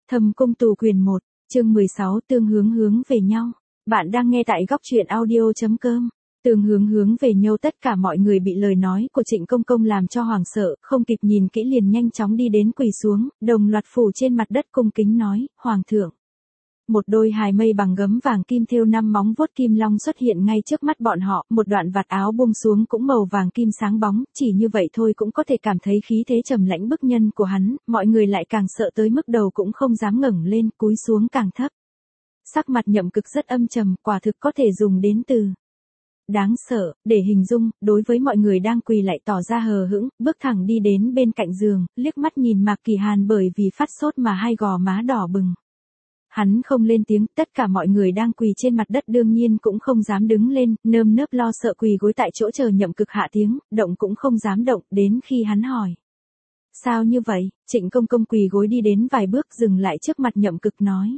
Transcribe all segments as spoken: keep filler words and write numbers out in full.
Thâm cung tù quyền một, chương mười sáu tương hướng hướng về nhau. Bạn đang nghe tại góc truyện audio.com. Tương hướng hướng về nhau, tất cả mọi người bị lời nói của Trịnh Công Công làm cho hoảng sợ, không kịp nhìn kỹ liền nhanh chóng đi đến quỳ xuống, đồng loạt phủ trên mặt đất cung kính nói, Hoàng thượng. Một đôi hài mây bằng gấm vàng kim thêu năm móng vuốt kim long xuất hiện ngay trước mắt bọn họ, một đoạn vạt áo buông xuống cũng màu vàng kim sáng bóng, chỉ như vậy thôi cũng có thể cảm thấy khí thế trầm lãnh bức nhân của hắn, mọi người lại càng sợ tới mức đầu cũng không dám ngẩng lên, cúi xuống càng thấp. Sắc mặt Nhậm Cực rất âm trầm, quả thực có thể dùng đến từ đáng sợ để hình dung. Đối với mọi người đang quỳ lại tỏ ra hờ hững, bước thẳng đi đến bên cạnh giường, liếc mắt nhìn Mạc Kỳ Hàn bởi vì phát sốt mà hai gò má đỏ bừng. Hắn không lên tiếng, tất cả mọi người đang quỳ trên mặt đất đương nhiên cũng không dám đứng lên, nơm nớp lo sợ quỳ gối tại chỗ chờ Nhậm Cực hạ tiếng, động cũng không dám động, đến khi hắn hỏi. Sao như vậy? Trịnh Công Công quỳ gối đi đến vài bước dừng lại trước mặt Nhậm Cực nói.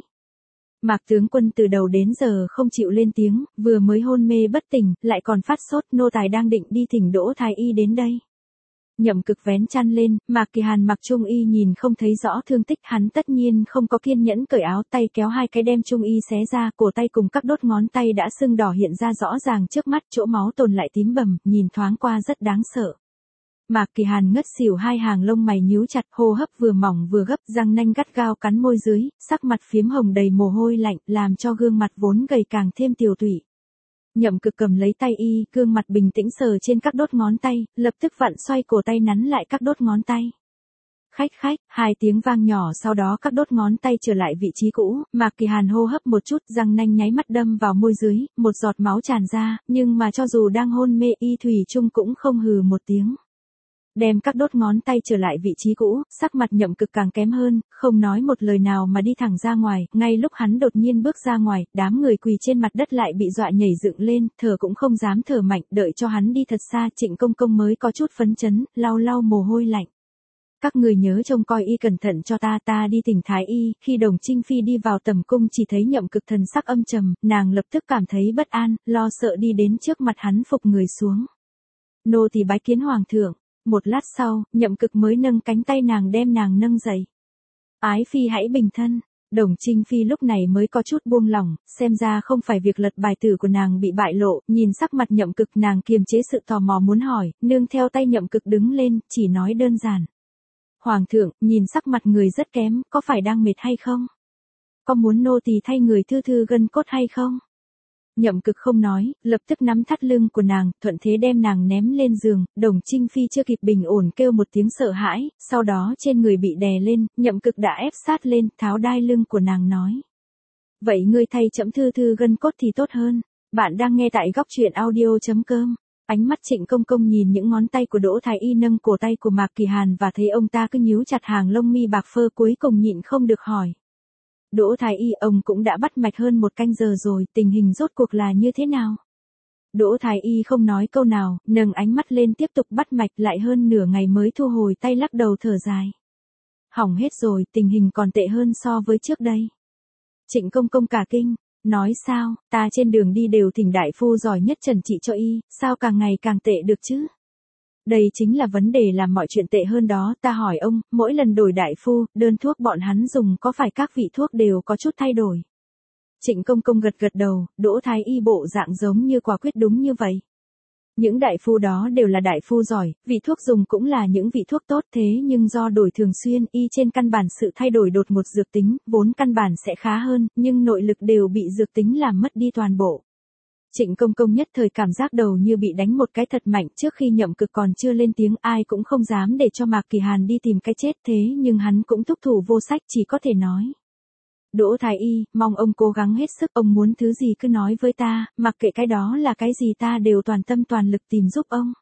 Mạc tướng quân từ đầu đến giờ không chịu lên tiếng, vừa mới hôn mê bất tỉnh, lại còn phát sốt, nô tài đang định đi thỉnh Đỗ Thái Y đến đây. Nhậm Cực vén chăn lên, Mạc Kỳ Hàn mặc trung y nhìn không thấy rõ thương tích, hắn tất nhiên không có kiên nhẫn cởi áo, tay kéo hai cái đem trung y xé ra, cổ tay cùng các đốt ngón tay đã sưng đỏ hiện ra rõ ràng trước mắt, chỗ máu tồn lại tím bầm, nhìn thoáng qua rất đáng sợ. Mạc Kỳ Hàn ngất xỉu, hai hàng lông mày nhíu chặt, hô hấp vừa mỏng vừa gấp, răng nanh gắt gao cắn môi dưới, sắc mặt phiếm hồng đầy mồ hôi lạnh, làm cho gương mặt vốn gầy càng thêm tiều tụy. Nhậm Cực cầm lấy tay y, gương mặt bình tĩnh sờ trên các đốt ngón tay, lập tức vặn xoay cổ tay nắn lại các đốt ngón tay. Khách khách, hai tiếng vang nhỏ, sau đó các đốt ngón tay trở lại vị trí cũ, Mạc Kỳ Hàn hô hấp một chút, răng nanh nháy mắt đâm vào môi dưới, một giọt máu tràn ra, nhưng mà cho dù đang hôn mê y thủy chung cũng không hừ một tiếng. Đem các đốt ngón tay trở lại vị trí cũ, sắc mặt Nhậm Cực càng kém hơn, không nói một lời nào mà đi thẳng ra ngoài, ngay lúc hắn đột nhiên bước ra ngoài, đám người quỳ trên mặt đất lại bị dọa nhảy dựng lên, thở cũng không dám thở mạnh, đợi cho hắn đi thật xa, Trịnh Công Công mới có chút phấn chấn, lau lau mồ hôi lạnh. Các người nhớ trông coi y cẩn thận cho ta, ta đi thỉnh Thái Y. Khi Đồng Trinh Phi đi vào tầm cung chỉ thấy Nhậm Cực thần sắc âm trầm, nàng lập tức cảm thấy bất an, lo sợ đi đến trước mặt hắn phục người xuống. Nô tỳ bái kiến Hoàng thượng. Một lát sau, Nhậm Cực mới nâng cánh tay nàng đem nàng nâng dậy. Ái phi hãy bình thân. Đồng Trinh Phi lúc này mới có chút buông lỏng, xem ra không phải việc lật bài tử của nàng bị bại lộ, nhìn sắc mặt Nhậm Cực nàng kiềm chế sự tò mò muốn hỏi, nương theo tay Nhậm Cực đứng lên, chỉ nói đơn giản. Hoàng thượng, nhìn sắc mặt người rất kém, có phải đang mệt hay không? Có muốn nô tỳ thay người thư thư gân cốt hay không? Nhậm Cực không nói, lập tức nắm thắt lưng của nàng, thuận thế đem nàng ném lên giường, Đồng Trinh Phi chưa kịp bình ổn kêu một tiếng sợ hãi, sau đó trên người bị đè lên, Nhậm Cực đã ép sát lên, tháo đai lưng của nàng nói. Vậy ngươi thay trẫm thư thư gân cốt thì tốt hơn. Bạn đang nghe tại góc truyện audio.com. Ánh mắt Trịnh Công Công nhìn những ngón tay của Đỗ Thái Y nâng cổ tay của Mạc Kỳ Hàn và thấy ông ta cứ nhíu chặt hàng lông mi bạc phơ, cuối cùng nhịn không được hỏi. Đỗ Thái Y, ông cũng đã bắt mạch hơn một canh giờ rồi, tình hình rốt cuộc là như thế nào? Đỗ Thái Y không nói câu nào, nâng ánh mắt lên tiếp tục bắt mạch, lại hơn nửa ngày mới thu hồi tay, lắc đầu thở dài. Hỏng hết rồi, tình hình còn tệ hơn so với trước đây. Trịnh Công Công cả kinh, nói sao, ta trên đường đi đều thỉnh đại phu giỏi nhất trần trị cho y, sao càng ngày càng tệ được chứ? Đây chính là vấn đề làm mọi chuyện tệ hơn đó, ta hỏi ông, mỗi lần đổi đại phu, đơn thuốc bọn hắn dùng có phải các vị thuốc đều có chút thay đổi? Trịnh Công Công gật gật đầu, Đỗ Thái Y bộ dạng giống như quả quyết đúng như vậy. Những đại phu đó đều là đại phu giỏi, vị thuốc dùng cũng là những vị thuốc tốt, thế nhưng do đổi thường xuyên, y trên căn bản sự thay đổi đột ngột dược tính, vốn căn bản sẽ khá hơn, nhưng nội lực đều bị dược tính làm mất đi toàn bộ. Trịnh Công Công nhất thời cảm giác đầu như bị đánh một cái thật mạnh, trước khi Nhậm Cực còn chưa lên tiếng ai cũng không dám để cho Mạc Kỳ Hàn đi tìm cái chết, thế nhưng hắn cũng thúc thủ vô sách, chỉ có thể nói. Đỗ Thái Y, mong ông cố gắng hết sức, ông muốn thứ gì cứ nói với ta, mặc kệ cái đó là cái gì ta đều toàn tâm toàn lực tìm giúp ông.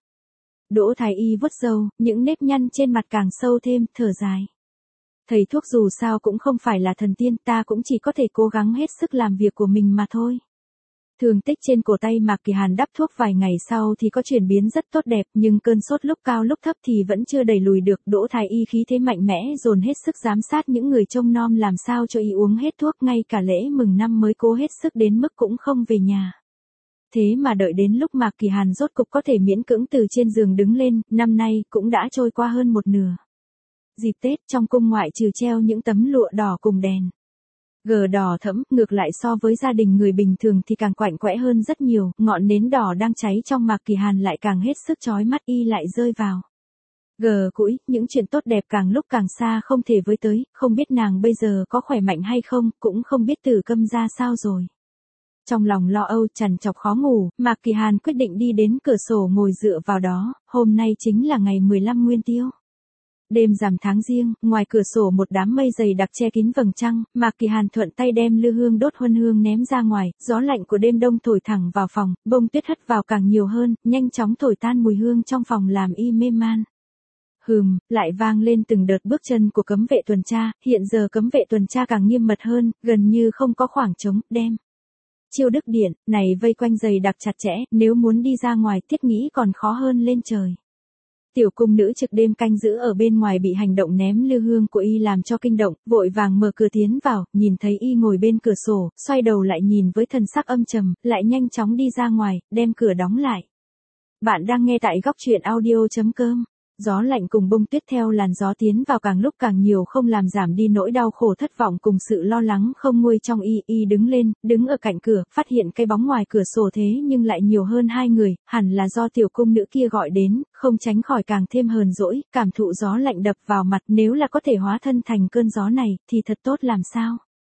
Đỗ Thái Y vuốt râu, những nếp nhăn trên mặt càng sâu thêm, thở dài. Thầy thuốc dù sao cũng không phải là thần tiên, ta cũng chỉ có thể cố gắng hết sức làm việc của mình mà thôi. Thương tích trên cổ tay Mạc Kỳ Hàn đắp thuốc vài ngày sau thì có chuyển biến rất tốt đẹp, nhưng cơn sốt lúc cao lúc thấp thì vẫn chưa đẩy lùi được. Đỗ Thái Y khí thế mạnh mẽ dồn hết sức giám sát những người trông nom làm sao cho y uống hết thuốc, ngay cả lễ mừng năm mới cố hết sức đến mức cũng không về nhà. Thế mà đợi đến lúc Mạc Kỳ Hàn rốt cục có thể miễn cưỡng từ trên giường đứng lên, năm nay cũng đã trôi qua hơn một nửa. dịp Tết trong cung ngoại trừ treo những tấm lụa đỏ cùng đèn gờ đỏ thẫm, ngược lại so với gia đình người bình thường thì càng quạnh quẽ hơn rất nhiều, ngọn nến đỏ đang cháy trong Mạc Kỳ Hàn lại càng hết sức chói mắt, y lại rơi vào gờ cũi, những chuyện tốt đẹp càng lúc càng xa không thể với tới, không biết nàng bây giờ có khỏe mạnh hay không, cũng không biết Tử Câm ra sao rồi. Trong lòng lo âu trằn trọc khó ngủ, Mạc Kỳ Hàn quyết định đi đến cửa sổ ngồi dựa vào đó, hôm nay chính là ngày mười lăm Nguyên Tiêu. Đêm rằm tháng Giêng, ngoài cửa sổ một đám mây dày đặc che kín vầng trăng, Mạc Kỳ Hàn thuận tay đem lư hương đốt huân hương ném ra ngoài, gió lạnh của đêm đông thổi thẳng vào phòng, bông tuyết hất vào càng nhiều hơn, nhanh chóng thổi tan mùi hương trong phòng làm y mê man. Hừm, lại vang lên từng đợt bước chân của cấm vệ tuần tra, hiện giờ cấm vệ tuần tra càng nghiêm mật hơn, gần như không có khoảng trống, đem Chiêu Đức Điện này vây quanh dày đặc chặt chẽ, nếu muốn đi ra ngoài thiết nghĩ còn khó hơn lên trời. Tiểu cung nữ trực đêm canh giữ ở bên ngoài bị hành động ném lư hương của y làm cho kinh động, vội vàng mở cửa tiến vào, nhìn thấy y ngồi bên cửa sổ, xoay đầu lại nhìn với thần sắc âm trầm, lại nhanh chóng đi ra ngoài, đem cửa đóng lại. Bạn đang nghe tại góc truyện audio chấm com. Gió lạnh cùng bông tuyết theo làn gió tiến vào càng lúc càng nhiều không làm giảm đi nỗi đau khổ thất vọng cùng sự lo lắng không nguôi trong y. Y đứng lên, đứng ở cạnh cửa, phát hiện cái bóng ngoài cửa sổ thế nhưng lại nhiều hơn hai người, hẳn là do tiểu cung nữ kia gọi đến, không tránh khỏi càng thêm hờn dỗi, cảm thụ gió lạnh đập vào mặt, nếu là có thể hóa thân thành cơn gió này, thì thật tốt làm sao.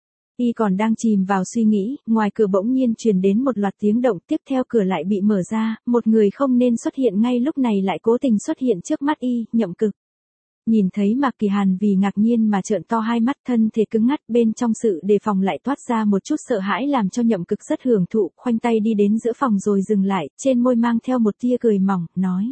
Y còn đang chìm vào suy nghĩ, ngoài cửa bỗng nhiên truyền đến một loạt tiếng động, tiếp theo cửa lại bị mở ra, một người không nên xuất hiện ngay lúc này lại cố tình xuất hiện trước mắt y, Nhậm Cực. Nhìn thấy Mạc Kỳ Hàn vì ngạc nhiên mà trợn to hai mắt, thân thể cứng ngắt, bên trong sự đề phòng lại toát ra một chút sợ hãi làm cho Nhậm Cực rất hưởng thụ, khoanh tay đi đến giữa phòng rồi dừng lại, trên môi mang theo một tia cười mỏng, nói.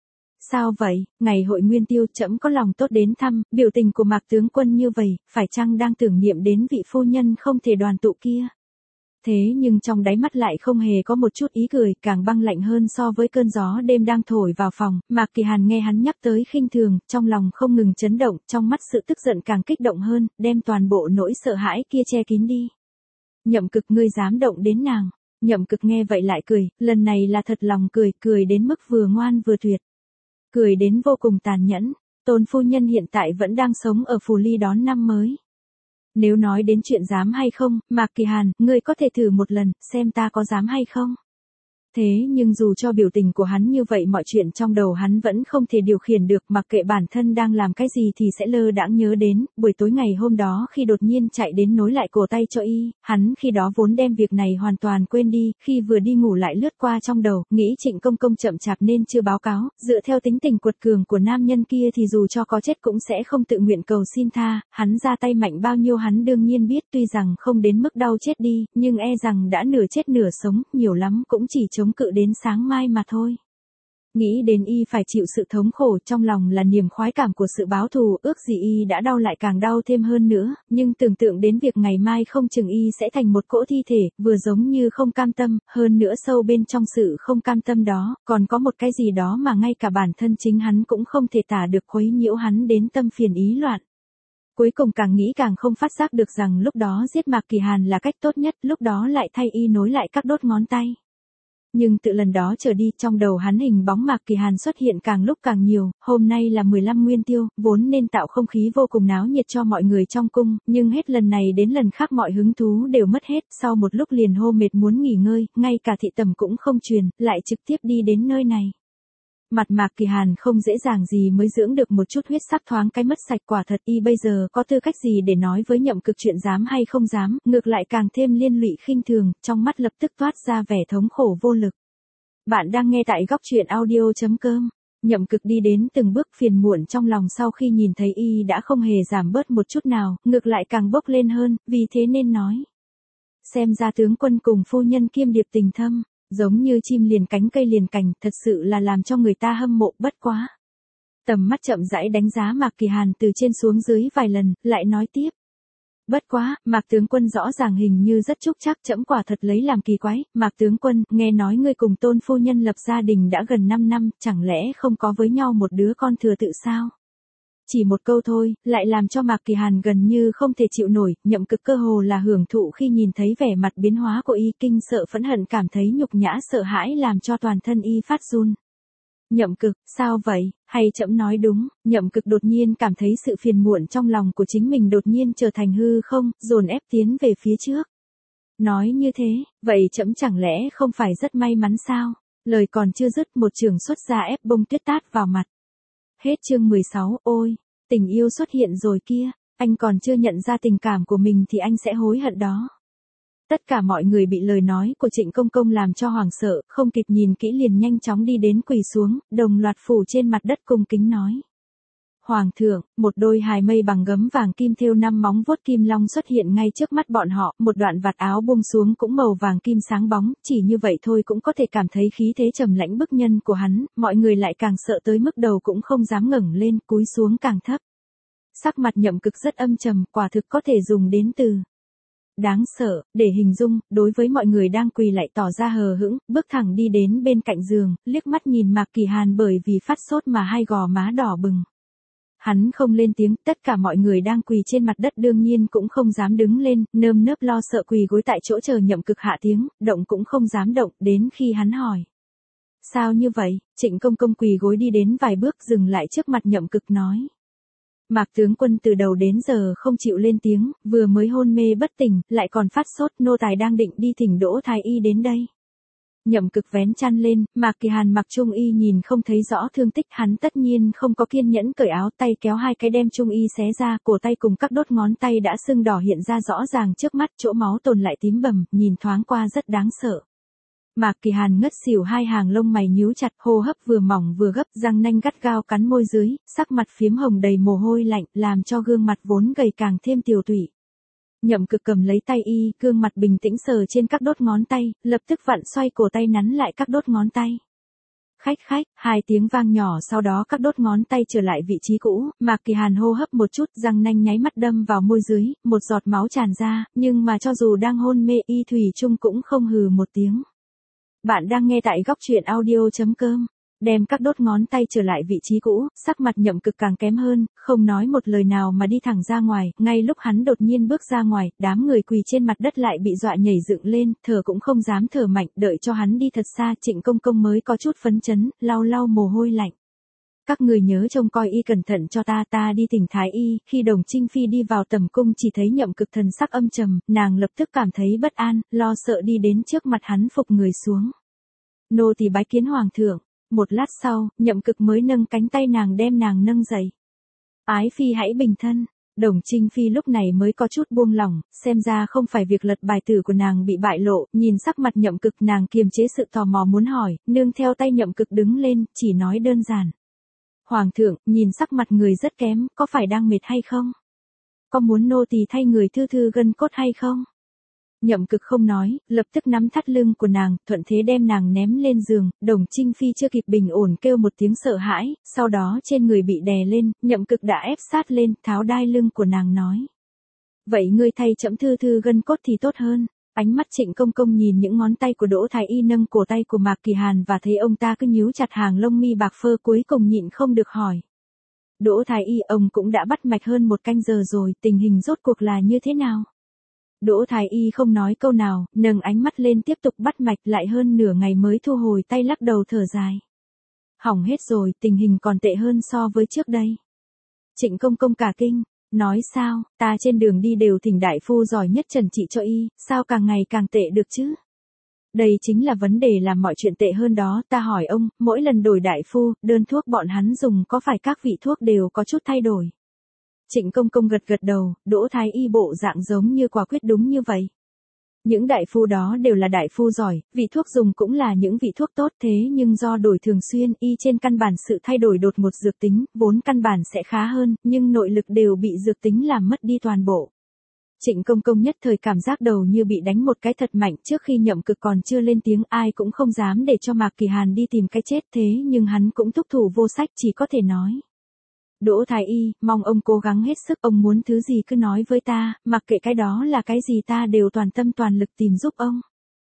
Sao vậy, ngày hội Nguyên Tiêu trẫm có lòng tốt đến thăm, biểu tình của Mạc tướng quân như vậy, phải chăng đang tưởng niệm đến vị phu nhân không thể đoàn tụ kia? Thế nhưng trong đáy mắt lại không hề có một chút ý cười, càng băng lạnh hơn so với cơn gió đêm đang thổi vào phòng. Mạc Kỳ Hàn nghe hắn nhắc tới khinh thường, trong lòng không ngừng chấn động, trong mắt sự tức giận càng kích động hơn, đem toàn bộ nỗi sợ hãi kia che kín đi. Nhậm Cực, ngươi dám động đến nàng? Nhậm Cực nghe vậy lại cười, lần này là thật lòng cười, cười đến mức vừa ngoan vừa tuyệt. Cười đến vô cùng tàn nhẫn, Tôn phu nhân hiện tại vẫn đang sống ở Phù Ly đón năm mới. Nếu nói đến chuyện dám hay không, Mạc Kỳ Hàn, ngươi có thể thử một lần, xem ta có dám hay không. Thế nhưng dù cho biểu tình của hắn như vậy mọi chuyện trong đầu hắn vẫn không thể điều khiển được, mặc kệ bản thân đang làm cái gì thì sẽ lơ đãng nhớ đến, buổi tối ngày hôm đó khi đột nhiên chạy đến nối lại cổ tay cho y, hắn khi đó vốn đem việc này hoàn toàn quên đi, khi vừa đi ngủ lại lướt qua trong đầu, nghĩ Trịnh Công Công chậm chạp nên chưa báo cáo, dựa theo tính tình quật cường của nam nhân kia thì dù cho có chết cũng sẽ không tự nguyện cầu xin tha, hắn ra tay mạnh bao nhiêu hắn đương nhiên biết, tuy rằng không đến mức đau chết đi, nhưng e rằng đã nửa chết nửa sống, nhiều lắm cũng chỉ chống cự đến sáng mai mà thôi. Nghĩ đến y phải chịu sự thống khổ, trong lòng là niềm khoái cảm của sự báo thù, ước gì y đã đau lại càng đau thêm hơn nữa, nhưng tưởng tượng đến việc ngày mai không chừng y sẽ thành một cỗ thi thể, vừa giống như không cam tâm, hơn nữa sâu bên trong sự không cam tâm đó, còn có một cái gì đó mà ngay cả bản thân chính hắn cũng không thể tả được, quấy nhiễu hắn đến tâm phiền ý loạn. Cuối cùng càng nghĩ càng không phát giác được rằng lúc đó giết Mạc Kỳ Hàn là cách tốt nhất, lúc đó lại thay y nối lại các đốt ngón tay. Nhưng tự lần đó trở đi, trong đầu hắn hình bóng Mạc Kỳ Hàn xuất hiện càng lúc càng nhiều, hôm nay là mười lăm Nguyên Tiêu, vốn nên tạo không khí vô cùng náo nhiệt cho mọi người trong cung, nhưng hết lần này đến lần khác mọi hứng thú đều mất hết, sau một lúc liền hô mệt muốn nghỉ ngơi, ngay cả thị tẩm cũng không truyền, lại trực tiếp đi đến nơi này. Mặt Mạc Kỳ Hàn không dễ dàng gì mới dưỡng được một chút huyết sắc, thoáng cái mất sạch, quả thật y bây giờ có tư cách gì để nói với Nhậm Cực chuyện dám hay không dám, ngược lại càng thêm liên lụy khinh thường, trong mắt lập tức toát ra vẻ thống khổ vô lực. Bạn đang nghe tại góc truyện audio chấm com. Nhậm Cực đi đến từng bước, phiền muộn trong lòng sau khi nhìn thấy y đã không hề giảm bớt một chút nào, ngược lại càng bốc lên hơn, vì thế nên nói. Xem ra tướng quân cùng phu nhân kiêm điệp tình thâm. Giống như chim liền cánh cây liền cành, thật sự là làm cho người ta hâm mộ, bất quá. Tầm mắt chậm rãi đánh giá Mạc Kỳ Hàn từ trên xuống dưới vài lần, lại nói tiếp. Bất quá, Mạc tướng quân rõ ràng hình như rất chúc chắc, trẫm quả thật lấy làm kỳ quái. Mạc tướng quân, nghe nói ngươi cùng Tôn phu nhân lập gia đình đã gần năm năm, chẳng lẽ không có với nhau một đứa con thừa tự sao? Chỉ một câu thôi, lại làm cho Mạc Kỳ Hàn gần như không thể chịu nổi, Nhậm Cực cơ hồ là hưởng thụ khi nhìn thấy vẻ mặt biến hóa của y, kinh sợ phẫn hận, cảm thấy nhục nhã sợ hãi làm cho toàn thân y phát run. Nhậm Cực, sao vậy, hay trẫm nói đúng? Nhậm Cực đột nhiên cảm thấy sự phiền muộn trong lòng của chính mình đột nhiên trở thành hư không, dồn ép tiến về phía trước. Nói như thế, vậy trẫm chẳng lẽ không phải rất may mắn sao? Lời còn chưa dứt, một chưởng xuất ra ép bông tuyết tát vào mặt. Hết chương mười sáu, ôi, tình yêu xuất hiện rồi kia, anh còn chưa nhận ra tình cảm của mình thì anh sẽ hối hận đó. Tất cả mọi người bị lời nói của Trịnh Công Công làm cho hoảng sợ, không kịp nhìn kỹ liền nhanh chóng đi đến quỳ xuống, đồng loạt phủ trên mặt đất cung kính nói. Hoàng thượng, một đôi hài mây bằng gấm vàng kim thêu năm móng vuốt kim long xuất hiện ngay trước mắt bọn họ, một đoạn vạt áo buông xuống cũng màu vàng kim sáng bóng, chỉ như vậy thôi cũng có thể cảm thấy khí thế trầm lãnh bức nhân của hắn, mọi người lại càng sợ tới mức đầu cũng không dám ngẩng lên, cúi xuống càng thấp. Sắc mặt Nhậm Cực rất âm trầm, quả thực có thể dùng đến từ đáng sợ, để hình dung, đối với mọi người đang quỳ lại tỏ ra hờ hững, bước thẳng đi đến bên cạnh giường, liếc mắt nhìn Mạc Kỳ Hàn bởi vì phát sốt mà hai gò má đỏ bừng. Hắn không lên tiếng, tất cả mọi người đang quỳ trên mặt đất đương nhiên cũng không dám đứng lên, nơm nớp lo sợ quỳ gối tại chỗ chờ Nhậm Cực hạ tiếng, động cũng không dám động, đến khi hắn hỏi. Sao như vậy? Trịnh Công Công quỳ gối đi đến vài bước dừng lại trước mặt Nhậm Cực nói. Mạc tướng quân từ đầu đến giờ không chịu lên tiếng, vừa mới hôn mê bất tỉnh, lại còn phát sốt, nô tài đang định đi thỉnh Đỗ Thái Y đến đây. Nhậm Cực vén chăn lên, Mạc Kỳ Hàn mặc trung y nhìn không thấy rõ thương tích, hắn tất nhiên không có kiên nhẫn cởi áo, tay kéo hai cái đem trung y xé ra, cổ tay cùng các đốt ngón tay đã sưng đỏ hiện ra rõ ràng trước mắt, chỗ máu tồn lại tím bầm, nhìn thoáng qua rất đáng sợ. Mạc Kỳ Hàn ngất xỉu, hai hàng lông mày nhíu chặt, hô hấp vừa mỏng vừa gấp, răng nanh gắt gao cắn môi dưới, sắc mặt phiếm hồng đầy mồ hôi lạnh, làm cho gương mặt vốn gầy càng thêm tiều tụy. Nhậm Cực cầm lấy tay y, gương mặt bình tĩnh sờ trên các đốt ngón tay, lập tức vặn xoay cổ tay nắn lại các đốt ngón tay. Khách khách, hai tiếng vang nhỏ sau đó các đốt ngón tay trở lại vị trí cũ, Mạc Kỳ Hàn hô hấp một chút, răng nanh nháy mắt đâm vào môi dưới, một giọt máu tràn ra, nhưng mà cho dù đang hôn mê y thủy chung cũng không hừ một tiếng. Bạn đang nghe tại góc truyện audio chấm com. Đem các đốt ngón tay trở lại vị trí cũ, sắc mặt Nhậm Cực càng kém hơn, không nói một lời nào mà đi thẳng ra ngoài, ngay lúc hắn đột nhiên bước ra ngoài, đám người quỳ trên mặt đất lại bị dọa nhảy dựng lên, thở cũng không dám thở mạnh, đợi cho hắn đi thật xa, Trịnh Công Công mới có chút phấn chấn, lau lau mồ hôi lạnh. Các người nhớ trông coi y cẩn thận cho ta, ta đi thỉnh Thái Y. Khi Đồng Trinh Phi đi vào tầm cung chỉ thấy Nhậm Cực thần sắc âm trầm, nàng lập tức cảm thấy bất an, lo sợ đi đến trước mặt hắn phục người xuống. Nô tỳ bái kiến hoàng thượng. Một lát sau, Nhậm Cực mới nâng cánh tay nàng đem nàng nâng dậy. Ái phi hãy bình thân. Đồng Trinh Phi lúc này mới có chút buông lỏng, xem ra không phải việc lật bài tử của nàng bị bại lộ, nhìn sắc mặt Nhậm Cực nàng kiềm chế sự tò mò muốn hỏi, nương theo tay Nhậm Cực đứng lên, chỉ nói đơn giản. Hoàng thượng, nhìn sắc mặt người rất kém, có phải đang mệt hay không? Có muốn nô tỳ thay người thư thư gân cốt hay không? Nhậm Cực không nói, lập tức nắm thắt lưng của nàng, thuận thế đem nàng ném lên giường, Đồng Trinh Phi chưa kịp bình ổn kêu một tiếng sợ hãi, sau đó trên người bị đè lên, Nhậm Cực đã ép sát lên, tháo đai lưng của nàng nói. Vậy ngươi thay trẫm thư thư gân cốt thì tốt hơn. Ánh mắt Trịnh Công Công nhìn những ngón tay của Đỗ Thái Y nâng cổ tay của Mạc Kỳ Hàn và thấy ông ta cứ nhíu chặt hàng lông mi bạc phơ, cuối cùng nhịn không được hỏi. Đỗ Thái Y, ông cũng đã bắt mạch hơn một canh giờ rồi, tình hình rốt cuộc là như thế nào? Đỗ Thái Y không nói câu nào, nâng ánh mắt lên tiếp tục bắt mạch, lại hơn nửa ngày mới thu hồi tay, lắc đầu thở dài. Hỏng hết rồi, tình hình còn tệ hơn so với trước đây. Trịnh Công Công cả kinh, nói sao, ta trên đường đi đều thỉnh đại phu giỏi nhất trần trị cho y, sao càng ngày càng tệ được chứ? Đây chính là vấn đề làm mọi chuyện tệ hơn đó, ta hỏi ông, mỗi lần đổi đại phu, đơn thuốc bọn hắn dùng có phải các vị thuốc đều có chút thay đổi? Trịnh Công Công gật gật đầu, Đỗ Thái Y bộ dạng giống như quả quyết đúng như vậy. Những đại phu đó đều là đại phu giỏi, vị thuốc dùng cũng là những vị thuốc tốt, thế nhưng do đổi thường xuyên, y trên căn bản sự thay đổi đột ngột dược tính, vốn căn bản sẽ khá hơn, nhưng nội lực đều bị dược tính làm mất đi toàn bộ. Trịnh Công Công nhất thời cảm giác đầu như bị đánh một cái thật mạnh, trước khi Nhậm Cực còn chưa lên tiếng ai cũng không dám để cho Mạc Kỳ Hàn đi tìm cái chết, thế nhưng hắn cũng thúc thủ vô sách, chỉ có thể nói. Đỗ Thái Y, mong ông cố gắng hết sức, ông muốn thứ gì cứ nói với ta, mặc kệ cái đó là cái gì ta đều toàn tâm toàn lực tìm giúp ông.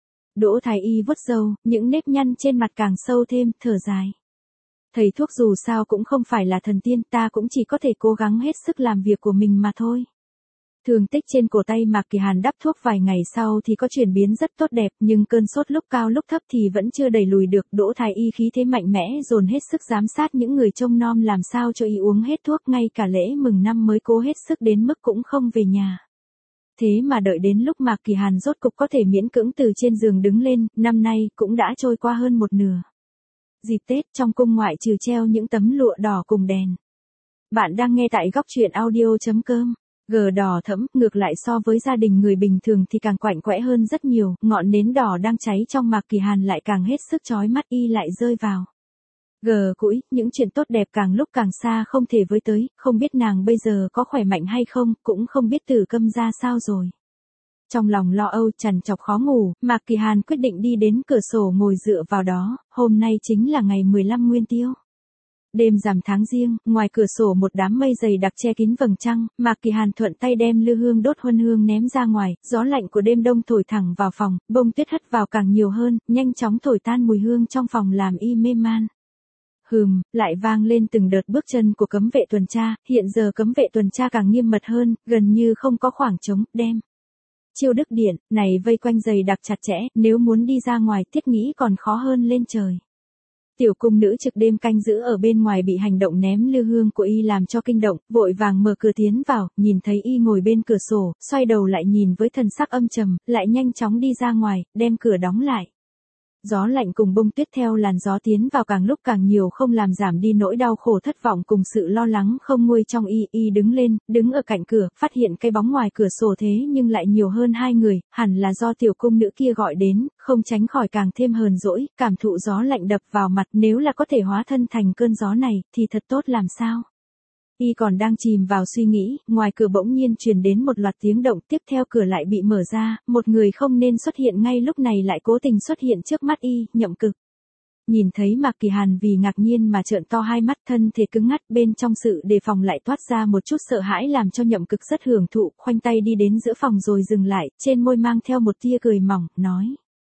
Đỗ Thái Y vuốt râu, những nếp nhăn trên mặt càng sâu thêm, thở dài. Thầy thuốc dù sao cũng không phải là thần tiên, ta cũng chỉ có thể cố gắng hết sức làm việc của mình mà thôi. Thương tích trên cổ tay Mạc Kỳ Hàn đắp thuốc vài ngày sau thì có chuyển biến rất tốt đẹp, nhưng cơn sốt lúc cao lúc thấp thì vẫn chưa đẩy lùi được. Đỗ Thái Y khí thế mạnh mẽ dồn hết sức giám sát những người trông nom làm sao cho y uống hết thuốc, ngay cả lễ mừng năm mới cố hết sức đến mức cũng không về nhà. Thế mà đợi đến lúc Mạc Kỳ Hàn rốt cục có thể miễn cưỡng từ trên giường đứng lên, năm nay cũng đã trôi qua hơn một nửa. Dịp Tết trong cung ngoại trừ treo những tấm lụa đỏ cùng đèn. Bạn đang nghe tại góc truyện audio chấm com. Gờ đỏ thẫm, ngược lại so với gia đình người bình thường thì càng quạnh quẽ hơn rất nhiều, ngọn nến đỏ đang cháy trong Mạc Kỳ Hàn lại càng hết sức chói mắt, y lại rơi vào. Gờ cũi, những chuyện tốt đẹp càng lúc càng xa không thể với tới, không biết nàng bây giờ có khỏe mạnh hay không, cũng không biết Tử Câm ra sao rồi. Trong lòng lo âu trằn trọc khó ngủ, Mạc Kỳ Hàn quyết định đi đến cửa sổ ngồi dựa vào đó, hôm nay chính là ngày mười lăm Nguyên Tiêu. Đêm rằm tháng Giêng, ngoài cửa sổ một đám mây dày đặc che kín vầng trăng, Mạc Kỳ Hàn thuận tay đem lư hương đốt huân hương ném ra ngoài, gió lạnh của đêm đông thổi thẳng vào phòng, bông tuyết hất vào càng nhiều hơn, nhanh chóng thổi tan mùi hương trong phòng làm y mê man. Hừm, lại vang lên từng đợt bước chân của cấm vệ tuần tra, hiện giờ cấm vệ tuần tra càng nghiêm mật hơn, gần như không có khoảng trống, đem Chiêu Đức Điện này vây quanh dày đặc chặt chẽ, nếu muốn đi ra ngoài Thiết nghĩ còn khó hơn lên trời. Tiểu cung nữ trực đêm canh giữ ở bên ngoài bị hành động ném lư hương của y làm cho kinh động, vội vàng mở cửa tiến vào, nhìn thấy y ngồi bên cửa sổ, xoay đầu lại nhìn với thần sắc âm trầm, lại nhanh chóng đi ra ngoài, đem cửa đóng lại. Gió lạnh cùng bông tuyết theo làn gió tiến vào càng lúc càng nhiều không làm giảm đi nỗi đau khổ thất vọng cùng sự lo lắng không nguôi trong y. Y đứng lên, đứng ở cạnh cửa, phát hiện cái bóng ngoài cửa sổ thế nhưng lại nhiều hơn hai người, hẳn là do tiểu cung nữ kia gọi đến, không tránh khỏi càng thêm hờn dỗi, cảm thụ gió lạnh đập vào mặt, nếu là có thể hóa thân thành cơn gió này, thì thật tốt làm sao. Y còn đang chìm vào suy nghĩ, ngoài cửa bỗng nhiên truyền đến một loạt tiếng động, tiếp theo cửa lại bị mở ra, một người không nên xuất hiện ngay lúc này lại cố tình xuất hiện trước mắt y, Nhậm Cực. Nhìn thấy Mạc Kỳ Hàn vì ngạc nhiên mà trợn to hai mắt, thân thể cứng ngắt, bên trong sự đề phòng lại toát ra một chút sợ hãi làm cho Nhậm Cực rất hưởng thụ, khoanh tay đi đến giữa phòng rồi dừng lại, trên môi mang theo một tia cười mỏng, nói.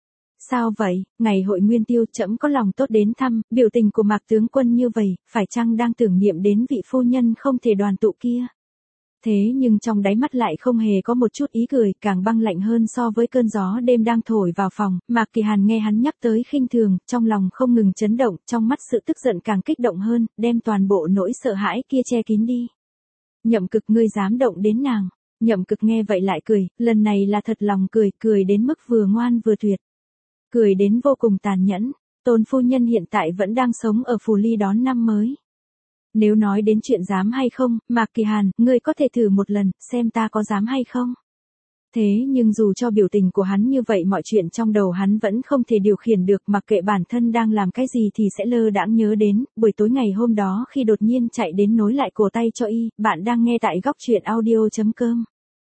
Sao vậy, ngày hội Nguyên Tiêu trẫm có lòng tốt đến thăm, biểu tình của Mạc tướng quân như vậy, phải chăng đang tưởng niệm đến vị phu nhân không thể đoàn tụ kia? Thế nhưng trong đáy mắt lại không hề có một chút ý cười, càng băng lạnh hơn so với cơn gió đêm đang thổi vào phòng. Mạc Kỳ Hàn nghe hắn nhắc tới khinh thường, trong lòng không ngừng chấn động, trong mắt sự tức giận càng kích động hơn, đem toàn bộ nỗi sợ hãi kia che kín đi. Nhậm Cực, ngươi dám động đến nàng? Nhậm Cực nghe vậy lại cười, lần này là thật lòng cười, cười đến mức vừa ngoan vừa tuyệt. Cười đến vô cùng tàn nhẫn, Tôn phu nhân hiện tại vẫn đang sống ở Phù Ly đón năm mới. Nếu nói đến chuyện dám hay không, Mạc Kỳ Hàn, ngươi có thể thử một lần, xem ta có dám hay không. Thế nhưng dù cho biểu tình của hắn như vậy mọi chuyện trong đầu hắn vẫn không thể điều khiển được, mặc kệ bản thân đang làm cái gì thì sẽ lơ đãng nhớ đến, buổi tối ngày hôm đó khi đột nhiên chạy đến nối lại cổ tay cho y. Bạn đang nghe tại góc truyện audio chấm com.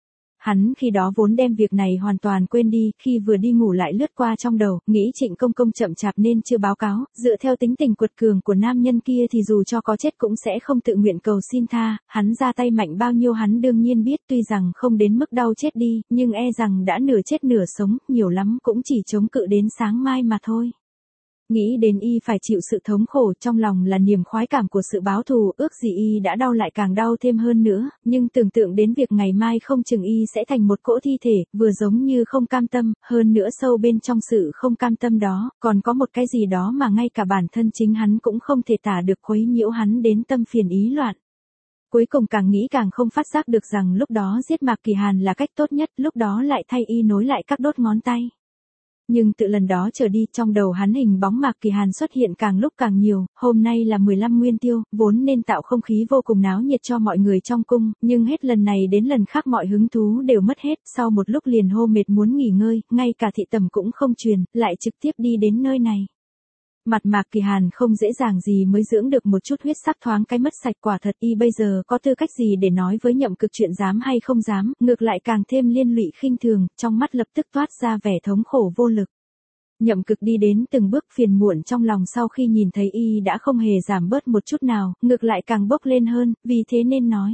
Hắn khi đó vốn đem việc này hoàn toàn quên đi, khi vừa đi ngủ lại lướt qua trong đầu, nghĩ Trịnh Công Công chậm chạp nên chưa báo cáo, dựa theo tính tình quật cường của nam nhân kia thì dù cho có chết cũng sẽ không tự nguyện cầu xin tha, hắn ra tay mạnh bao nhiêu hắn đương nhiên biết, tuy rằng không đến mức đau chết đi, nhưng e rằng đã nửa chết nửa sống, nhiều lắm cũng chỉ chống cự đến sáng mai mà thôi. Nghĩ đến y phải chịu sự thống khổ, trong lòng là niềm khoái cảm của sự báo thù, ước gì y đã đau lại càng đau thêm hơn nữa, nhưng tưởng tượng đến việc ngày mai không chừng y sẽ thành một cỗ thi thể, vừa giống như không cam tâm, hơn nữa sâu bên trong sự không cam tâm đó, còn có một cái gì đó mà ngay cả bản thân chính hắn cũng không thể tả được, quấy nhiễu hắn đến tâm phiền ý loạn. Cuối cùng càng nghĩ càng không phát giác được rằng lúc đó giết Mạc Kỳ Hàn là cách tốt nhất, lúc đó lại thay y nối lại các đốt ngón tay. Nhưng tự lần đó trở đi, trong đầu hắn hình bóng Mạc Kỳ Hàn xuất hiện càng lúc càng nhiều, hôm nay là mười lăm Nguyên Tiêu, vốn nên tạo không khí vô cùng náo nhiệt cho mọi người trong cung, nhưng hết lần này đến lần khác mọi hứng thú đều mất hết, sau một lúc liền hô mệt muốn nghỉ ngơi, ngay cả thị tẩm cũng không truyền, lại trực tiếp đi đến nơi này. Mặt Mạc Kỳ Hàn không dễ dàng gì mới dưỡng được một chút huyết sắc, thoáng cái mất sạch, quả thật y bây giờ có tư cách gì để nói với Nhậm Cực chuyện dám hay không dám, ngược lại càng thêm liên lụy khinh thường, trong mắt lập tức toát ra vẻ thống khổ vô lực. Nhậm Cực đi đến từng bước phiền muộn trong lòng sau khi nhìn thấy y đã không hề giảm bớt một chút nào, ngược lại càng bốc lên hơn, vì thế nên nói.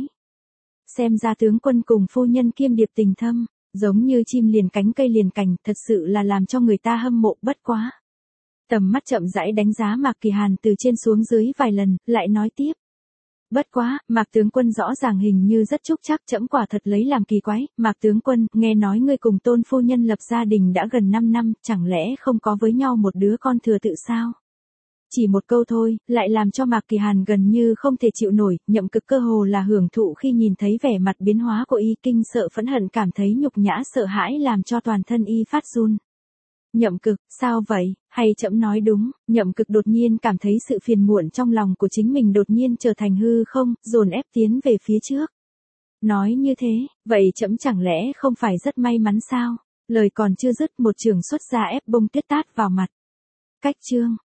Xem ra tướng quân cùng phu nhân kiêm điệp tình thâm, giống như chim liền cánh cây liền cành, thật sự là làm cho người ta hâm mộ bất quá. Tầm mắt chậm rãi đánh giá Mạc Kỳ Hàn từ trên xuống dưới vài lần, lại nói tiếp. Bất quá, Mạc tướng quân rõ ràng hình như rất chúc chắc, trẫm quả thật lấy làm kỳ quái. Mạc tướng quân, nghe nói ngươi cùng Tôn phu nhân lập gia đình đã gần năm năm, chẳng lẽ không có với nhau một đứa con thừa tự sao? Chỉ một câu thôi, lại làm cho Mạc Kỳ Hàn gần như không thể chịu nổi, Nhậm Cực cơ hồ là hưởng thụ khi nhìn thấy vẻ mặt biến hóa của y, kinh sợ phẫn hận, cảm thấy nhục nhã sợ hãi làm cho toàn thân y phát run. Nhậm Cực, sao vậy, hay trẫm nói đúng? Nhậm Cực đột nhiên cảm thấy sự phiền muộn trong lòng của chính mình đột nhiên trở thành hư không, dồn ép tiến về phía trước. Nói như thế, vậy trẫm chẳng lẽ không phải rất may mắn sao? Lời còn chưa dứt, một chưởng xuất ra ép bông tuyết tát vào mặt. Cách chương